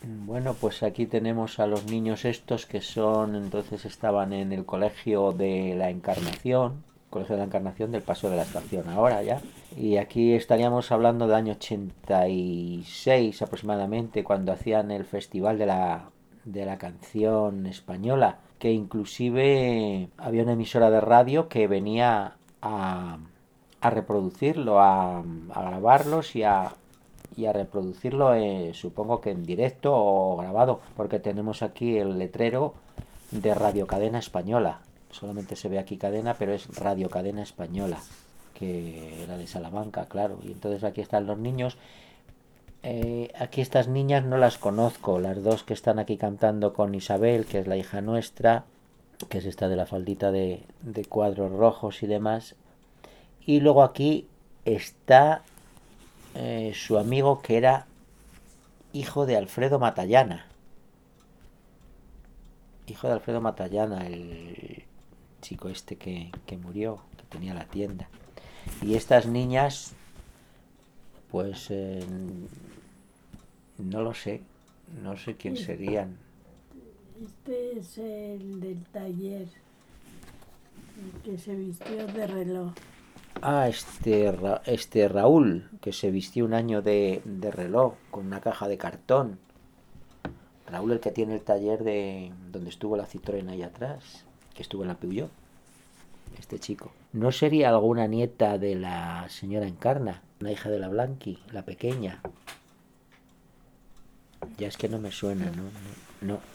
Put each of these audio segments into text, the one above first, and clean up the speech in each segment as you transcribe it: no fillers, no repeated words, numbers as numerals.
Bueno, pues aquí tenemos a los niños estos que son, entonces estaban en el colegio de la Encarnación, colegio de la Encarnación del Paso de la Estación ahora ya. Y aquí estaríamos hablando del año 86 aproximadamente, cuando hacían el festival de la canción española, que inclusive había una emisora de radio que venía a reproducirlo, a grabarlos y a reproducirlo, supongo que en directo o grabado, porque tenemos aquí el letrero de Radio Cadena Española. Solamente se ve aquí cadena, pero es Radio Cadena Española, que era de Salamanca, claro. Y entonces aquí están los niños. Aquí estas niñas no las conozco, las dos que están aquí cantando con Isabel, que es la hija nuestra, que es esta de la faldita de cuadros rojos y demás. Y luego aquí está su amigo que era hijo de Alfredo Matallana. Hijo de Alfredo Matallana, el chico este que murió, que tenía la tienda. Y estas niñas, pues no lo sé, no sé quién serían. Este es el del taller, el que se vistió de reloj. Ah, este Raúl, que se vistió un año de reloj con una caja de cartón. Raúl, el que tiene el taller de donde estuvo la Citroën ahí atrás, que estuvo en la Peugeot, este chico. ¿No sería alguna nieta de la señora Encarna, una hija de la Blanqui, la pequeña? Ya es que no me suena, no, no, no.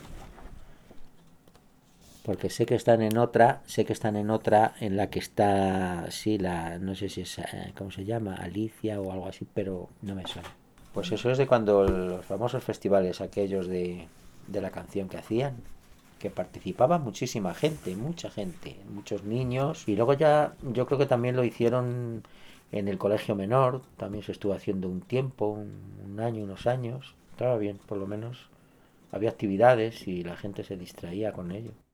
Porque sé que están en otra, sé que están en otra en la que está, sí, la, no sé si es, ¿cómo se llama? Alicia o algo así, pero no me suena. Pues eso es de cuando los famosos festivales aquellos de la canción que hacían, que participaba muchísima gente, mucha gente, muchos niños. Y luego ya yo creo que también lo hicieron en el colegio menor, también se estuvo haciendo un tiempo, un año, unos años. Estaba bien, por lo menos había actividades y la gente se distraía con ello.